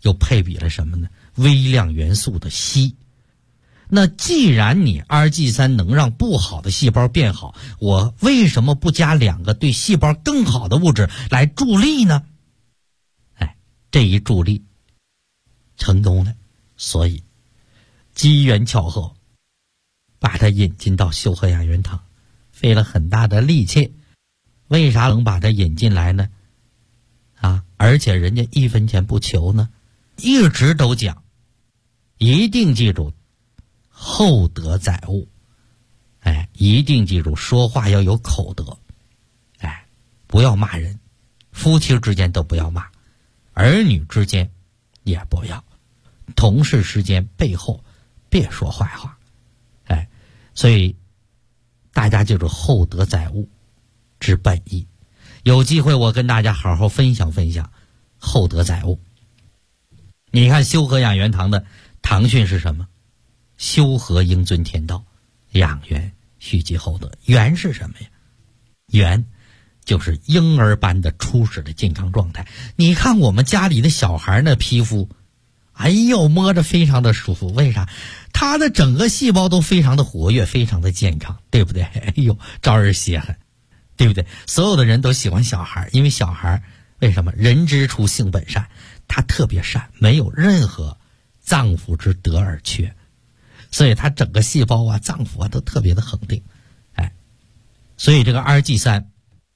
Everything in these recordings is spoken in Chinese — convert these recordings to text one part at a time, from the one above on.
又配比了什么呢？微量元素的硒。那既然你 RG3 能让不好的细胞变好，我为什么不加2个对细胞更好的物质来助力呢？这一助力成功了，所以机缘巧合把它引进到修和养元堂，费了很大的力气。为啥能把它引进来呢？而且人家1分钱不求呢，一直都讲，一定记住厚德载物，一定记住说话要有口德，不要骂人，夫妻之间都不要骂，儿女之间也不要，同事之间背后别说坏话，所以大家记住厚德载物之本意。有机会我跟大家好好分享分享厚德载物。你看修和养元堂的堂训是什么？修和应遵天道，养元蓄积厚德。元是什么呀？元就是婴儿般的初始的健康状态。你看我们家里的小孩那皮肤，摸着非常的舒服。为啥？他的整个细胞都非常的活跃，非常的健康，对不对？招人稀罕，对不对？所有的人都喜欢小孩，因为小孩为什么？人之初性本善，他特别善，没有任何脏腑之德而缺，所以他整个细胞脏腑都特别的恒定。所以这个 RG3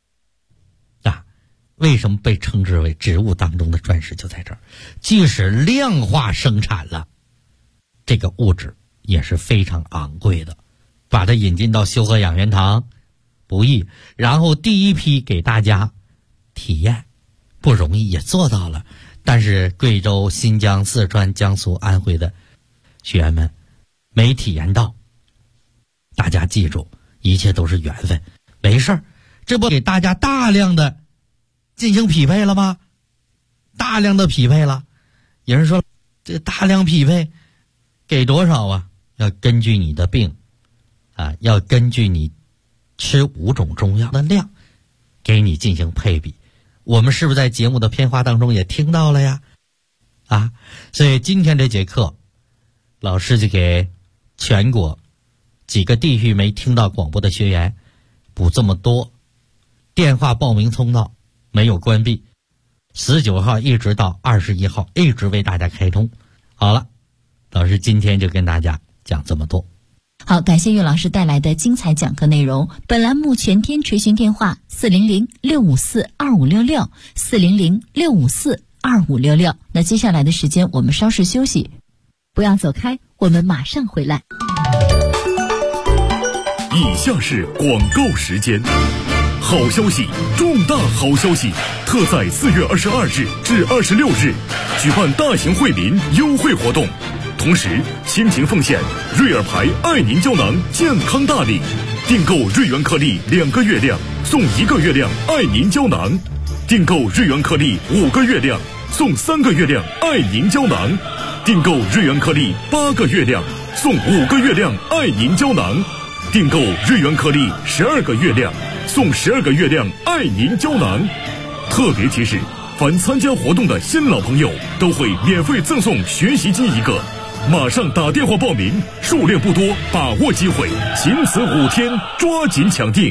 为什么被称之为植物当中的钻石，就在这儿。即使量化生产了，这个物质也是非常昂贵的。把它引进到修和养元堂不易，然后第一批给大家体验不容易，也做到了。但是贵州、新疆、四川、江苏、安徽的学员们没体验到，大家记住，一切都是缘分，没事儿，这不给大家大量的进行匹配了吗？大量的匹配了。有人说这大量匹配给多少啊？要根据你的病要根据你吃5种中药的量给你进行配比。我们是不是在节目的片花当中也听到了呀？所以今天这节课老师就给全国几个地域没听到广播的学员补这么多。电话报名通道没有关闭，19号一直到21号一直为大家开通。好了，老师今天就跟大家讲这么多。 好，感谢岳老师带来的精彩讲课内容。本栏目全天垂询电话400-654-2566 400-654-2566。那接下来的时间我们稍事休息，不要走开，我们马上回来。 以下是广告时间。好消息，重大好消息！特在4月22日至26日举办大型惠民优惠活动，同时倾情奉献瑞尔牌爱您胶囊健康大礼，订购瑞元颗粒2个月量送1个月量爱您胶囊，订购瑞元颗粒5个月量送3个月量爱您胶囊，订购瑞元颗粒8个月量送5个月量爱您胶囊，订购瑞元颗粒12个月量送12个月亮爱您胶囊。特别提示，凡参加活动的新老朋友都会免费赠送学习机1个，马上打电话报名，数量不多，把握机会，仅此5天，抓紧抢订。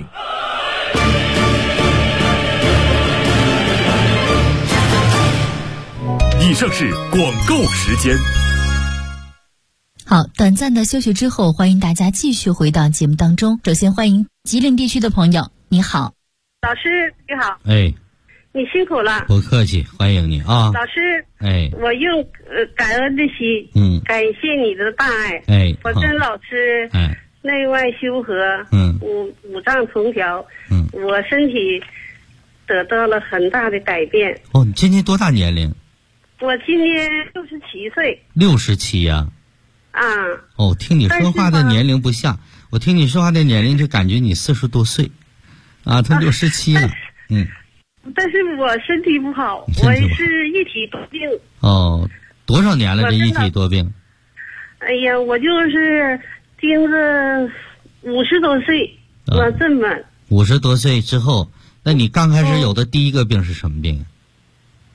以上是广告时间。 好，短暂的休息之后，欢迎大家继续回到节目当中。首先欢迎吉林地区的朋友，你好。 老师你好。你辛苦了。 不客气，欢迎你啊。 老师，我用感恩的心，感谢你的大爱。我跟老师内外修和，五脏重调，我身体得到了很大的改变。 你今年多大年龄？ 我今年67岁。 67呀？听你说话的年龄不像，我听你说话的年龄就感觉你40多岁，他67了。 但是我身体不好，我是一体多病。 多少年了这一体多病？ 我就是盯着50多岁，我这么50 多岁之后，那你刚开始有的第一个病是什么病？ 第一个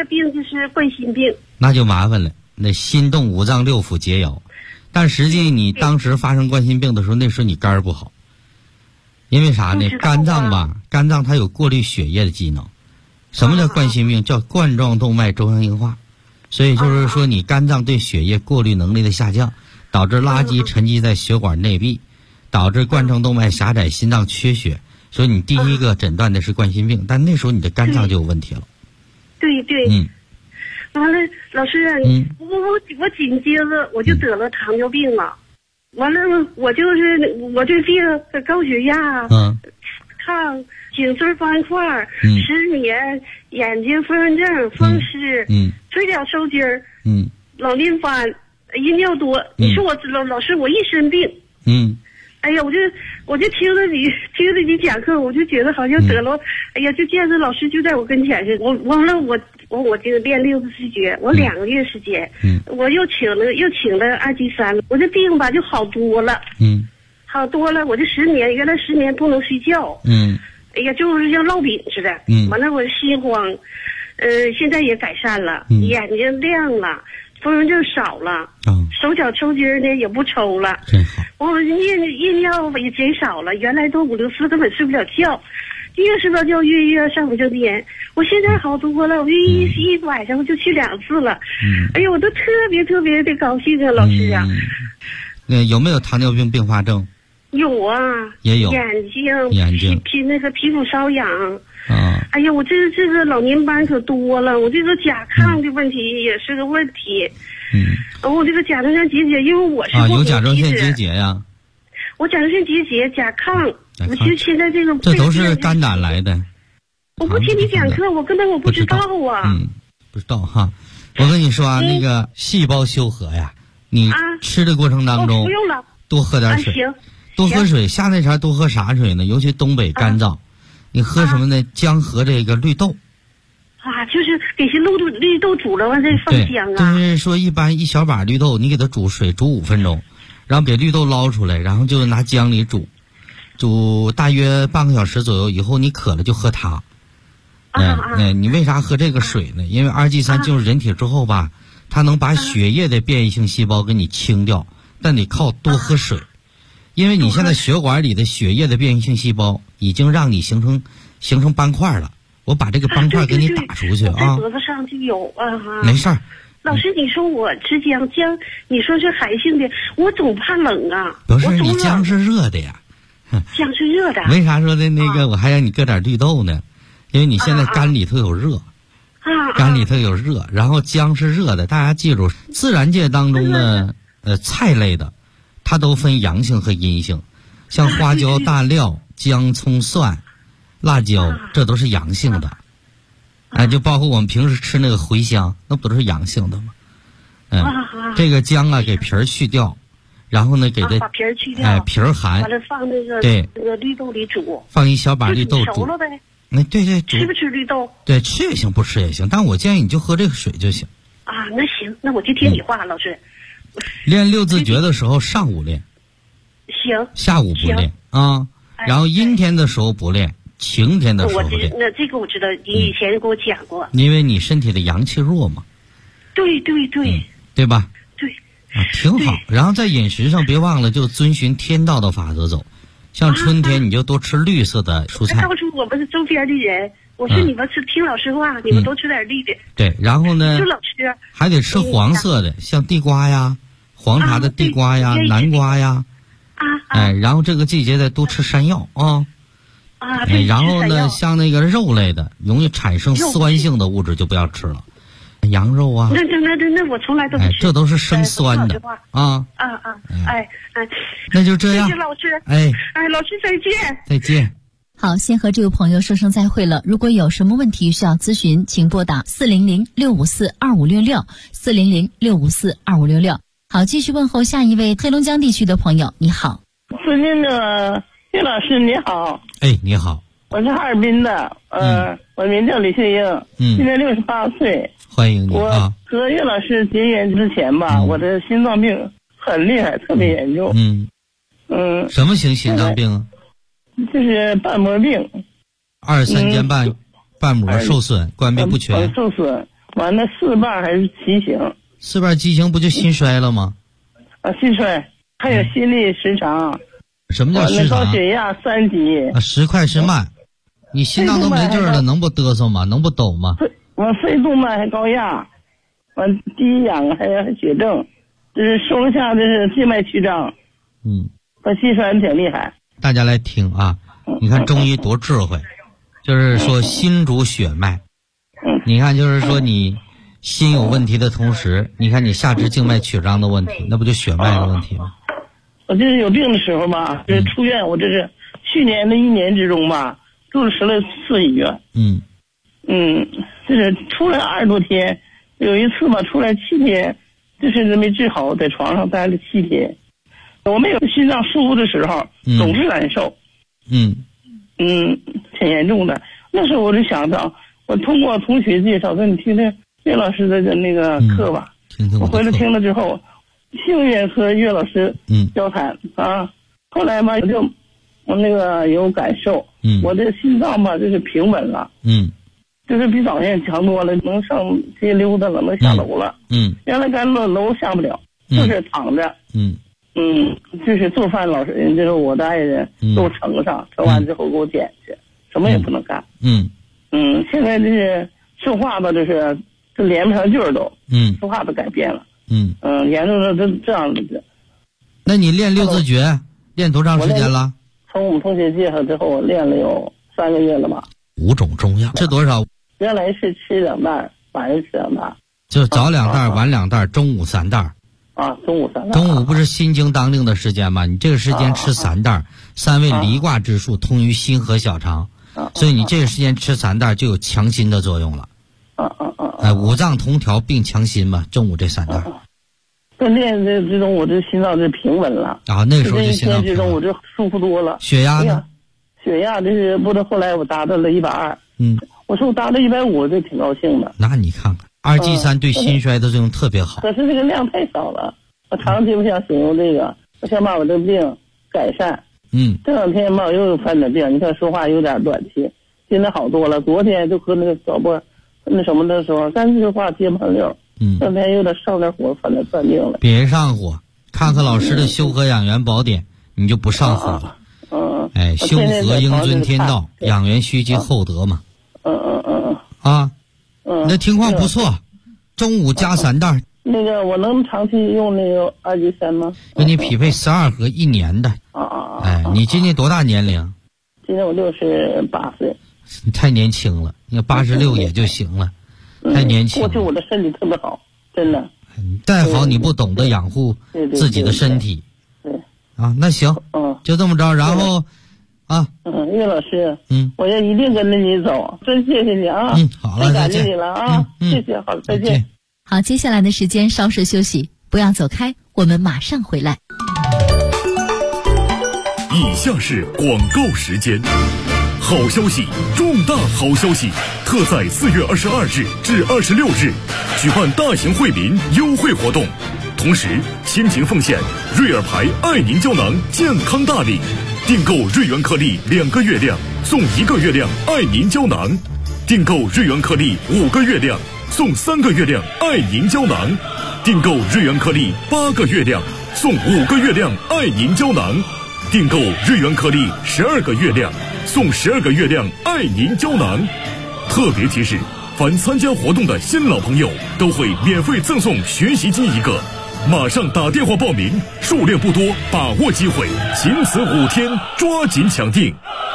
个病就是冠心病。 那就麻烦了，那心动五脏六腑皆摇。但实际你当时发生冠心病的时候，那时候你肝儿不好。因为啥呢？肝脏吧，肝脏它有过滤血液的机能。什么叫冠心病？叫冠状动脉粥样硬化。所以就是说，你肝脏对血液过滤能力的下降，导致垃圾沉积在血管内壁，导致冠状动脉狭窄，心脏缺血。所以你第一个诊断的是冠心病，但那时候你的肝脏就有问题了。 对对。完了，老师啊，我紧接着我就得了糖尿病了。完了，我这病高血压，抗颈椎斑块，失眠，眼睛风症、风湿，腿脚抽筋儿，老年斑，阴尿多。你说我老师，我一身病。哎呀，我就听着你讲课，我就觉得好像得了。哎呀，就见着老师就在我跟前似的。完了，我就练60节，我2个月时间，我又请了二级3，我这病吧就好多了。好多了，我这10年，原来10年不能睡觉。哎呀，就是像烙饼似的。完了，我心慌。现在也改善了，眼睛亮了。风症少了，手脚抽筋呢也不抽了，我夜尿也减少了，原来都5、6次根本睡不了觉，越睡不着觉越上火就蔫。我现在好多了，我一晚上就去2次了。哎呦，我都特别的高兴啊，老师啊。 有没有糖尿病并发症？ 有啊， 也有。 眼睛那个皮肤瘙痒。哎呀，我这个老年斑可多了，我这个甲亢的问题也是个问题。我这个甲状腺结节，因为我是有甲状腺结节呀。 我甲状腺结节、甲亢，我其实现在这都是肝胆来的。 我不听你讲课，我根本不知道啊。 不知道哈。我跟你说啊，那个细胞修和呀，你吃的过程当中， 不用了， 多喝点水，多喝水。夏天前多喝啥水呢？尤其东北干燥。你喝什么呢？姜和这个绿豆。 就是给些绿豆煮了完再放姜啊。 就是说，一般一小把绿豆，你给它煮水煮5分钟，然后把绿豆捞出来，然后就拿姜里煮大约半个小时左右以后，你渴了就喝它。你为啥喝这个水呢？因为2G3进入人体之后吧，它能把血液的变异性细胞给你清掉，但得靠多喝水。因为你现在血管里的血液的变异性细胞已经让你形成斑块了，我把这个斑块给你打出去啊。 脖子上就有没事儿。 老师，你说我吃姜，你说是寒性的，我总怕冷啊。 不是，你姜是热的呀。 姜是热的。 为啥说的那个我还让你搁点绿豆呢？因为你现在肝里头有热。肝里头有热，然后姜是热的。大家记住，自然界当中的菜类的。它都分阳性和阴性，像花椒、大料、姜、葱、蒜、辣椒，这都是阳性的。就包括我们平时吃那个茴香，那不都是阳性的吗？这个姜啊，给皮儿去掉，然后呢，给它把皮儿去掉， 皮儿寒， 完了放那个绿豆里煮， 放一小把绿豆煮熟了呗。 对， 吃不吃绿豆？ 对，吃也行，不吃也行，但我建议你就喝这个水就行。 那行，那我就听你话，老师。 练6字诀的时候，上午练， 行， 下午不练啊。然后阴天的时候不练，晴天的时候练。 那这个我知道，你以前给我讲过。 因为你身体的阳气弱嘛。 对， 对吧？ 对。 挺好。然后在饮食上别忘了，就遵循天道的法则走。像春天你就多吃绿色的蔬菜。 告诉我们周边的人，我说你们听老师话，你们多吃点绿的。 对，然后呢， 就老吃， 还得吃黄色的，像地瓜呀。黄茶的地瓜呀，南瓜呀，然后这个季节再多吃山药啊。然后呢，像那个肉类的，容易产生酸性的物质就不要吃了，羊肉啊。 那我从来都不吃。 这都是生酸的啊。那就这样。 谢谢老师。老师再见。 再见。 好，先和这位朋友说声再会了。如果有什么问题需要咨询，请拨打400-654-2566 400-654-2566。好，继续问候下一位黑龙江地区的朋友。你好， 尊敬的岳老师，你好。 你好， 我是哈尔滨的，我名叫李秀英，今年68岁。 欢迎你啊！ 我和岳老师结缘之前吧，我的心脏病很厉害，特别严重。 什么型心脏病啊？ 就是瓣膜病。 23间瓣膜受损，关闭不全。 受损。 完了4瓣还是畸形 ？4瓣畸形不就心衰了吗？ 心衰，还有心律失常。 什么叫失常？ 高血压3级。 时快时慢，你心脏都没劲了，能不嘚瑟吗？能不抖吗？ 我肺动脉还高压，完低氧还有血症，就是收下这是静脉曲张。我心衰挺厉害。 大家来听啊，你看中医多智慧，就是说心主血脉。你看就是说你心有问题的同时，你看你下肢静脉曲张的问题，那不就血脉的问题吗？ 我就是有病的时候吧，就是出院，我这是去年的1年之中吧，住了14次医院。就是出来20多天，有一次吧，出来7天，就是没治好，在床上待了7天。我没有心脏舒服的时候，总是难受。挺严重的。那时候我就想到，我通过同学介绍，说你听听岳老师的那个课吧。我回来听了之后，幸运和岳老师交谈啊。后来嘛，我那个有感受，我这心脏吧就是平稳了。就是比早先强多了，能上街溜达了，能下楼了。原来咱楼下不了，就是躺着。就是做饭老师，就是我的爱人给我盛上，盛完之后给我捡去，什么也不能干。现在就是说话吧，就是连不上句儿都。说话都改变了。严重的这样子。 那你练6字诀练多长时间了？ 从我们同学介绍之后，我练了有3个月了吧。 5种中药吃多少？ 原来是吃2袋，晚上吃2袋。 就早2袋，晚2袋，中午3袋。 中午3袋。 中午不是心经当令的时间吗？你这个时间吃3袋，3味离卦之术通于心和小肠，所以你这个时间吃3袋就有强心的作用了。五脏同调并强心嘛，中午这3袋。 在练之中，我这心脏就平稳了。 那个时候就心脏平稳。之中，我这舒服多了。 血压呢？ 血压这是不知道后来我达到了120。我说我达到150，我就挺高兴的。 那你看看，2G3对心衰的作用特别好。 可是这个量太少了，我长期不想使用这个，我想把我这病改善。这2天吧，我又犯点病，你看说话有点短气，现在好多了。昨天就和那个小波那什么的时候，3句话接不上溜。这2天有点上点火，反正犯病了。 别上火，看看老师的修和养元宝典，你就不上火了。修和应遵天道，养元须积厚德嘛。你的情况不错，中午加3袋。 那个我能长期用那个2G3吗？ 给你匹配12盒1年的。你今年多大年龄？ 今年我68岁。 你太年轻了，你86也就行了，太年轻了。 过去我的身体特别好，真的。 再好你不懂得养护自己的身体。那行，就这么着，然后岳老师，我要一定跟着你走，真谢谢你啊！ 好了， 再见你了啊！谢谢，好，再见。 好，接下来的时间稍事休息，不要走开，我们马上回来。 以下是广告时间。好消息，重大好消息！特在4月22日至26日举办大型惠民优惠活动，同时亲情奉献瑞尔牌爱凝胶囊健康大礼，订购瑞元颗粒2个月亮送1个月亮爱凝胶囊，订购瑞元颗粒5个月亮送3个月亮爱凝胶囊，订购瑞元颗粒8个月亮送5个月亮爱凝胶囊，订购瑞元颗粒12个月亮送12个月亮爱凝胶囊。特别提示，凡参加活动的新老朋友都会免费赠送学习机1个，马上打电话报名，数量不多，把握机会，仅此5天，抓紧抢订。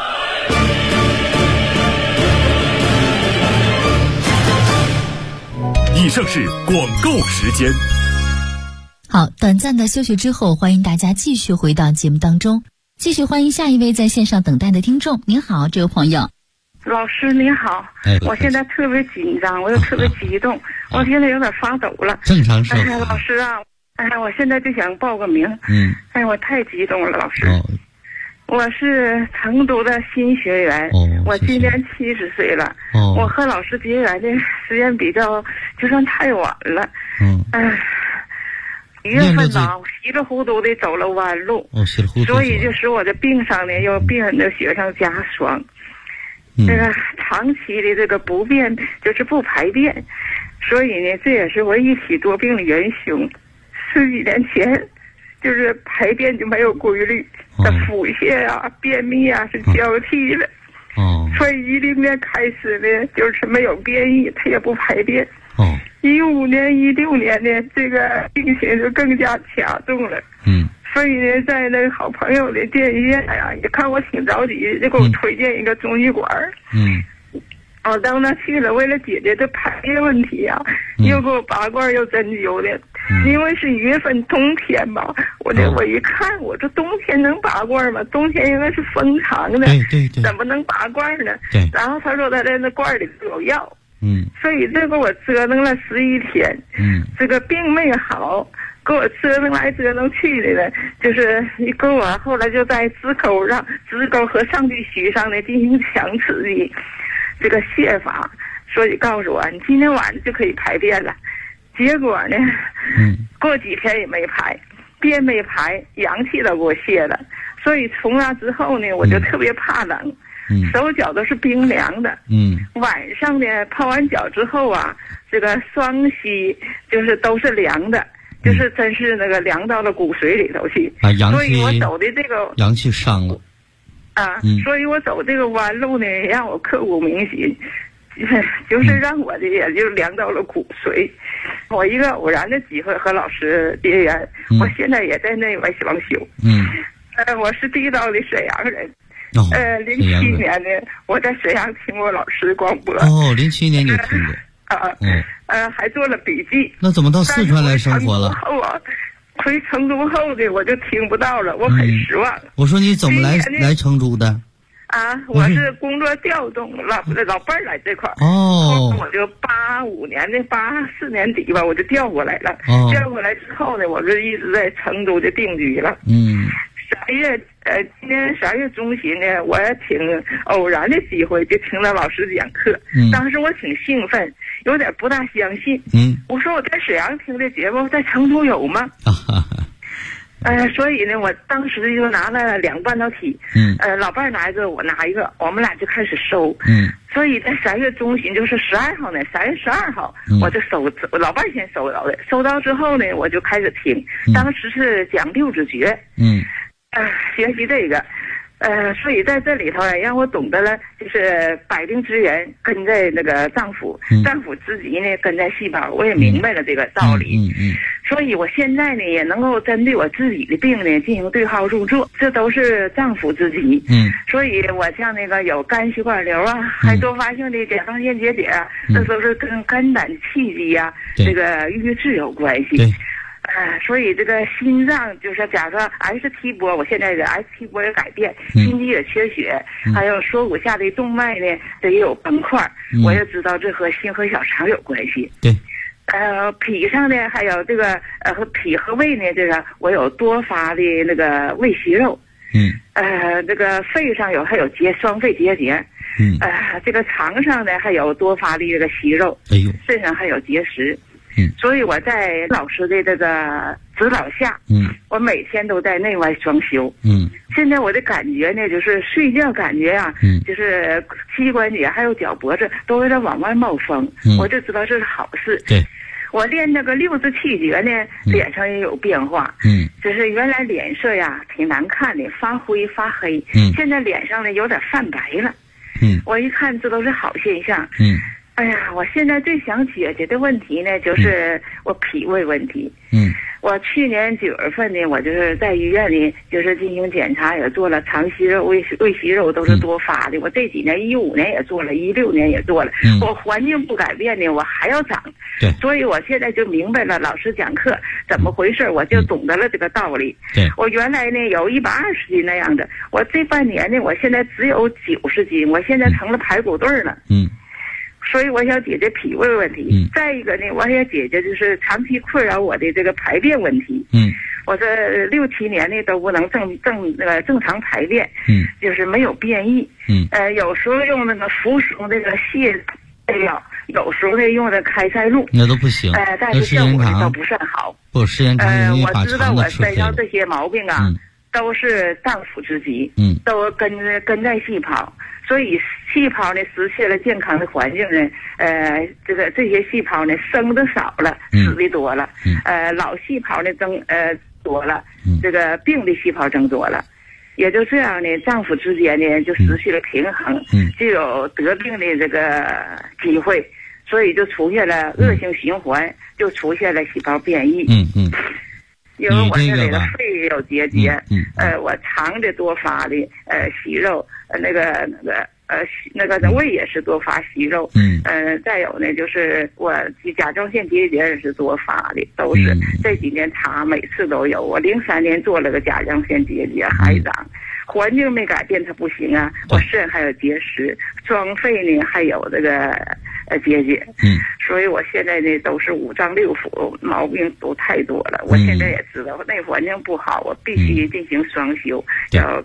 以上是广告时间。 好，短暂的休息之后，欢迎大家继续回到节目当中，继续欢迎下一位在线上等待的听众。您好，这位朋友。 老师您好，我现在特别紧张，我又特别激动，我现在有点发抖了。 正常是。 老师啊，我现在就想报个名。我太激动了，老师。我是成都的新学员，我今年70岁了。我和老师结缘的时间比较就算太晚了。1月份呢，稀里糊涂的走了弯路，所以就使我的病上呢又病人的雪上加霜。这个长期的这个不便就是不排便， 所以呢，这也是我一起多病的元凶。10几年前，就是排便就没有规律，腹泻啊、便秘啊是交替的。所以10年开始呢，就是没有便意，他也不排便。15年、16年呢，这个病情就更加加重了。所以呢，在那个好朋友的建议呀，也看我挺着急，就给我推荐一个中医馆。我到那去了，为了解决这排便问题啊，又给我拔罐又针灸的。因为是1月份冬天嘛，我一看，我这冬天能拔罐吗？冬天应该是封藏的， 对， 怎么能拔罐呢？然后他说他在那罐里有药。所以这个我折腾了11天。这个病没好，给我折腾来折腾去的呢，就是你跟我后来就在支沟和上巨虚上呢进行强刺激，这个泻法，所以告诉我你今天晚上就可以排便了。结果呢，过几天也没排，便没排，阳气都给我泄了。所以从那之后呢，我就特别怕冷，手脚都是冰凉的。晚上呢，泡完脚之后啊，这个双膝就是都是凉的，就是真是那个凉到了骨髓里头去。所以我走的这个阳气伤了。 所以我走这个弯路呢，让我刻骨铭心。就是让我的也就凉到了骨髓。我一个偶然的机会和老师结缘，我现在也在内外双修。我是地道的沈阳人。07年呢，我在沈阳听过老师广播。 07年就听过。 还做了笔记。 那怎么到四川来生活了？ 回成都后的我就听不到了，我很失望。 我说你怎么来成都的？ 我是工作调动，老伴儿来这块儿。我就85年的84年底吧，我就调过来了。调过来之后呢，我就一直在成都就定居了。今年12月中旬呢，我也挺偶然的机会就听到老师讲课。当时我挺兴奋，有点不大相信。我说我在沈阳听的节目，在成都有吗？所以呢，我当时就拿了2个半导体。老伴儿拿一个，我拿一个，我们俩就开始收。所以在3月中旬，就是12号呢，3月12号，我就老伴儿先收到的。收到之后呢，我就开始听。当时是讲六字诀。学习这个。所以在这里头呢，让我懂得了，就是百病之源根在那个脏腑，脏腑之极呢根在细胞，我也明白了这个道理。所以我现在呢也能够针对我自己的病呢进行对号入座，这都是脏腑之极。所以我像那个有肝血管瘤啊，还多发性的甲状腺结节啊，这都是跟肝胆气机啊这个瘀滞有关系。所以这个心脏就是假设 ST 波，我现在的 ST 波也改变，心肌也缺血，还有锁骨下的动脉呢这也有斑块，我也知道这和心和小肠有关系。脾上呢还有这个和脾和胃呢，这个我有多发的那个胃息肉。这个肺上还有双肺结节。这个肠上呢还有多发的这个息肉。肾上还有结石。所以我在老师的这个指导下，我每天都在内外双修。现在我的感觉呢，就是睡觉感觉啊，就是膝关节还有脚脖子都有点往外冒风，我就知道这是好事。我练那个六字气诀呢，脸上也有变化。就是原来脸色呀挺难看的，发灰发黑，现在脸上呢有点泛白了。我一看这都是好现象。哎呀，我现在最想解决的问题呢，就是我脾胃问题。我去年9月份呢，我就是在医院里，就是进行检查，也做了肠息肉、胃息肉都是多发的。我这几年15年也做了，16年也做了。我环境不改变呢，我还要长。所以我现在就明白了老师讲课怎么回事，我就懂得了这个道理。我原来呢有120斤那样的，我这半年呢，我现在只有90斤，我现在成了排骨队了。所以我想解决脾胃问题。再一个呢，我也解决就是长期困扰我的这个排便问题。我这6、7年呢都不能正常排便。就是没有便意。有时候用那个服用这个泻药，有时候呢用的开塞露， 那都不行。 但是效果都不算好。 时间长我知道我身上这些毛病啊。 都是脏腑之疾，都跟在细胞，所以细胞呢失去了健康的环境呢，这些细胞呢生的少了，死的多了，老细胞呢多了，这个病的细胞增多了，也就这样呢，脏腑之间呢就失去了平衡，就有得病的这个机会，所以就出现了恶性循环，就出现了细胞变异。因为我这里的肺也有结节，我肠的多发的息肉，那个胃也是多发息肉，再有呢就是我甲状腺结节也是多发的，都是这几年查每次都有。我03年做了个甲状腺结节还长，环境没改变它不行啊，我肾还有结石，装肺呢还有这个结节，所以我现在呢都是五脏六腑毛病都太多了。我现在也知道内环境不好，我必须进行双修，要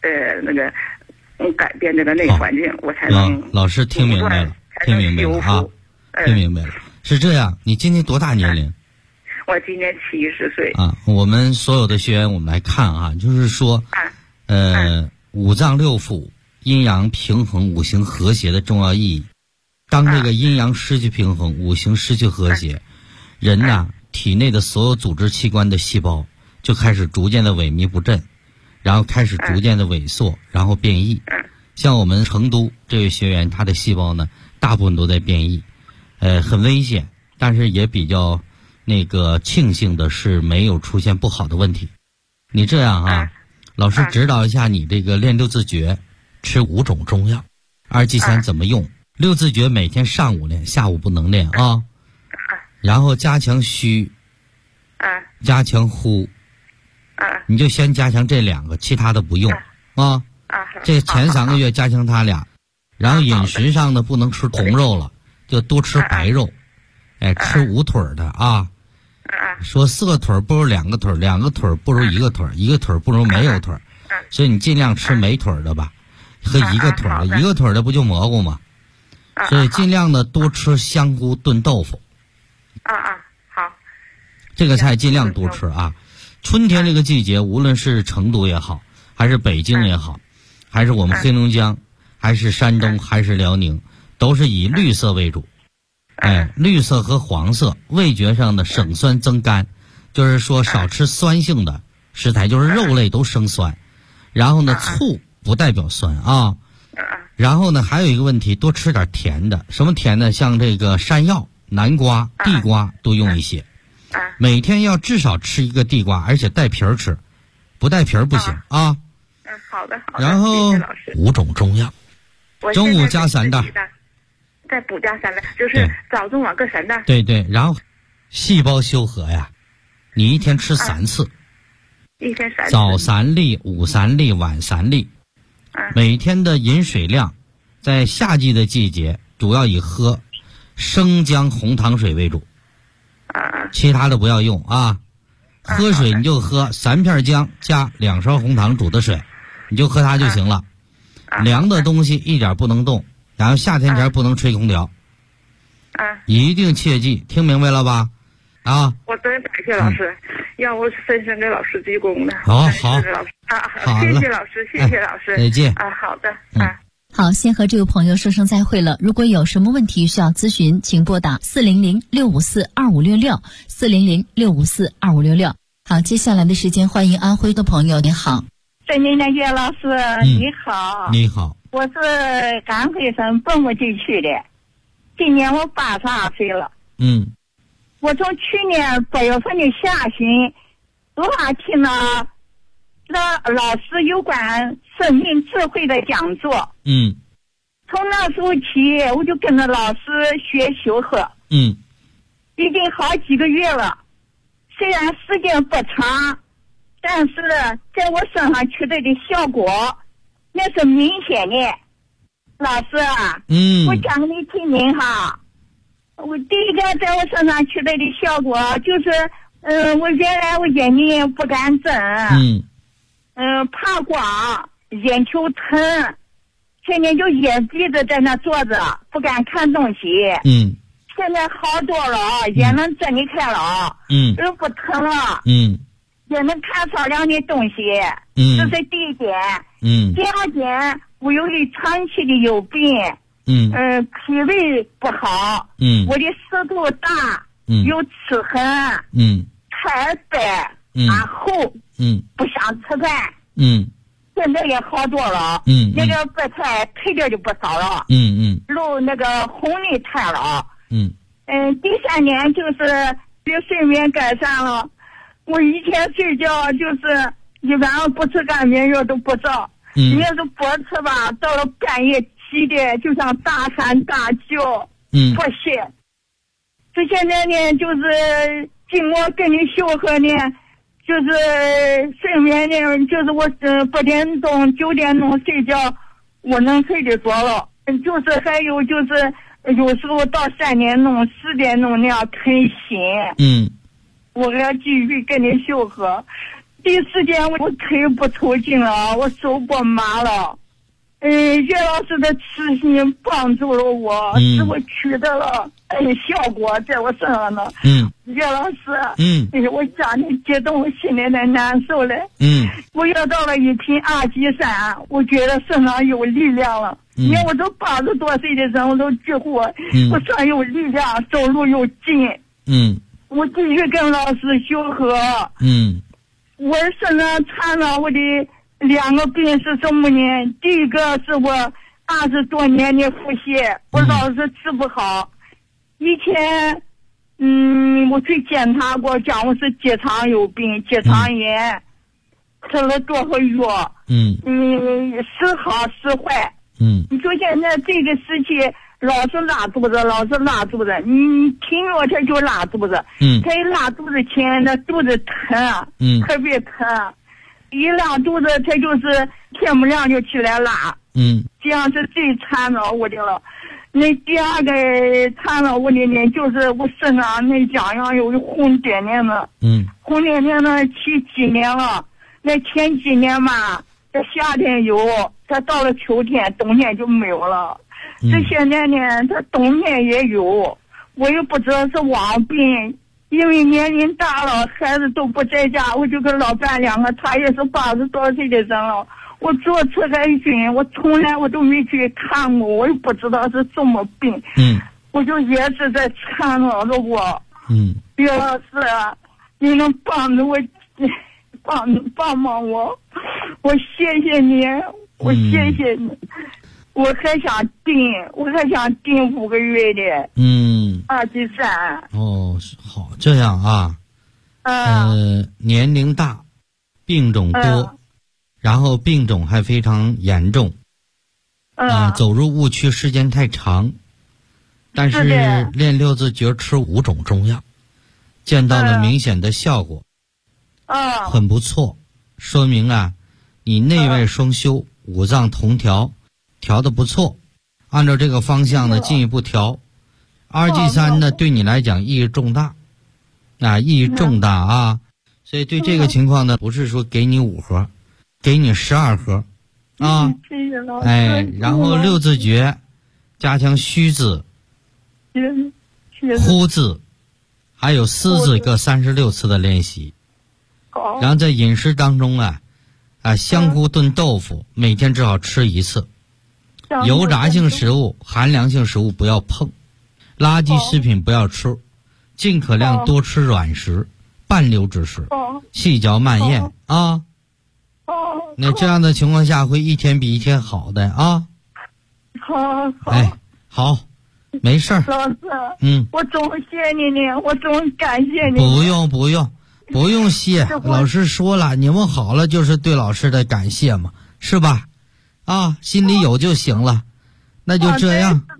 改变这个内环境，我才能老师听明白了，听明白了啊，听明白了。是这样，你今年多大年龄？ 我今年70岁啊。我们所有的学员，我们来看啊，就是说，五脏六腑阴阳平衡、五行和谐的重要意义。当这个阴阳失去平衡，五行失去和谐，人呐，体内的所有组织器官的细胞就开始逐渐的萎靡不振，然后开始逐渐的萎缩，然后变异。像我们成都这位学员，他的细胞呢，大部分都在变异，很危险，但是也比较庆幸的是没有出现不好的问题。你这样啊，老师指导一下你这个练六字诀，吃5种中药，2G3怎么用？6字诀每天上午练，下午不能练啊。然后加强虚，加强呼，你就先加强这2个，其他的不用啊。这前3个月加强它俩，然后饮食上呢不能吃红肉了，就多吃白肉，吃5腿的啊。说4个腿不如2个腿，2个腿不如1个腿，1个腿不如没有腿，所以你尽量吃没腿的吧，和1个腿的，1个腿的不就蘑菇吗？所以尽量的多吃香菇炖豆腐。 好。 这个菜尽量多吃啊。春天这个季节，无论是成都也好，还是北京也好，还是我们黑龙江，还是山东，还是辽宁，都是以绿色为主。绿色和黄色，味觉上的省酸增甘，就是说少吃酸性的食材，就是肉类都生酸。然后呢，醋不代表酸啊。然后呢，还有一个问题，多吃点甜的。什么甜的？像这个山药、南瓜、地瓜多用一些。每天要至少吃1个地瓜，而且带皮儿吃，不带皮儿不行啊。 好的。 然后5种中药，中午加3袋， 再补加3袋，就是早中晚各3袋。 对，然后细胞修和呀，你一天吃3次， 一天3次， 早3粒，午3粒，晚3粒。每天的饮水量，在夏季的季节，主要以喝生姜红糖水为主，其他的不要用啊。喝水你就喝3片姜加2勺红糖煮的水，你就喝它就行了。凉的东西一点不能动，然后夏天前不能吹空调。一定切记，听明白了吧？啊！ 我真感谢老师，要我深深给老师鞠躬的。 好， 谢谢老师，谢谢老师， 再见。 好的， 好，先和这位朋友说声再会了。如果有什么问题需要咨询，请拨打400-654-2566，400-654-2566。好，接下来的时间欢迎安徽的朋友。你好， 郑宁的岳老师，你好。 你好， 我是安徽省蚌埠地区的，今年我82岁了。我从去年8月份的下旬，多听了老师有关生命智慧的讲座。从那时候起，我就跟着老师学修和。已经好几个月了，虽然时间不长，但是在我身上取得的效果那是明显的。老师啊，我讲给你听听哈。我第一个在我身上取得的效果就是，我原来我眼睛不敢睁，怕光，眼球疼，天天就眼闭着在那坐着，不敢看东西。现在好多了，眼能睁得开了，不疼了。 也能看少量的东西。这是第一点。第二点，我由于长期的有病，脾胃不好，我的舌头大，有齿痕，苔白，厚，不想吃饭，现在也好多了，那个白菜配点就不少了，肉那个红的菜了，第三点就是睡眠改善了，我以前睡觉就是一晚上不吃安眠药都不着，你要是不吃吧，到了半夜7点就像大喊大叫，不歇。这现在呢，就是经过跟你修和呢，就是睡眠呢，就是我8点钟9点钟睡觉，我能睡得着了。就是还有就是有时候到3点钟4点钟那样忒醒。我还要继续跟你修和。第4点我腿不抽筋了，我手不麻了。岳老师的慈心帮助了我，使我取得了效果在我身上呢。岳老师，我讲的激动，我心里在难受嘞。我又到了1瓶阿基山，我觉得身上有力量了。你看我都80多岁的人，我都几乎我上有力量，走路有劲。我继续跟老师修和。我身上缠了我的2个病是什么呢？第一个是我20多年的腹泻，我老是治不好。以前我去检查过，讲我是结肠有病，结肠炎，吃了多少药，时好时坏。你说现在这个时期老是拉肚子，你听着他就拉肚子，他一拉肚子前那肚子疼，特别疼，一拉肚子他就是天不亮就起来拉，这样是最缠着我的了。那第二个缠着我的呢，就是我身上那痒痒有红点点的，红点点的起几年了，那前几年嘛，这夏天有，它到了秋天冬天就没有了。这现在呢，它冬天也有，我也不知道是网病，因为年龄大了，孩子都不在家，我就跟老伴2个，他也是80多岁的人了。我做赤海军，我从来我都没去看过，我也不知道是什么病。我就也是在缠绕着我。岳老师，你能帮着我，帮帮我，我谢谢你，我谢谢你。我还想订5个月的阿基山。 好，这样啊。年龄大，病种多，然后病种还非常严重。走入误区时间太长，但是练6字诀吃5种中药，见到了明显的效果。很不错，说明你内外双修，五脏同调。调的不错，按照这个方向呢进一步调。2G3呢对你来讲意义重大，意义重大啊！所以对这个情况呢，不是说给你5盒，给你12盒啊！然后6字诀，加强虚字、呼字，还有思字各36次的练习。然后在饮食当中香菇炖豆腐每天至少吃1次。油炸性食物、寒凉性食物不要碰，垃圾食品不要吃，尽可量多吃软食、半流质食，细嚼慢咽啊。那这样的情况下会一天比一天好的啊。好，没事儿。 老师，我总谢你呢，我总感谢你。不用谢，老师说了，你们好了就是对老师的感谢嘛，是吧？心里有就行了，那就这样。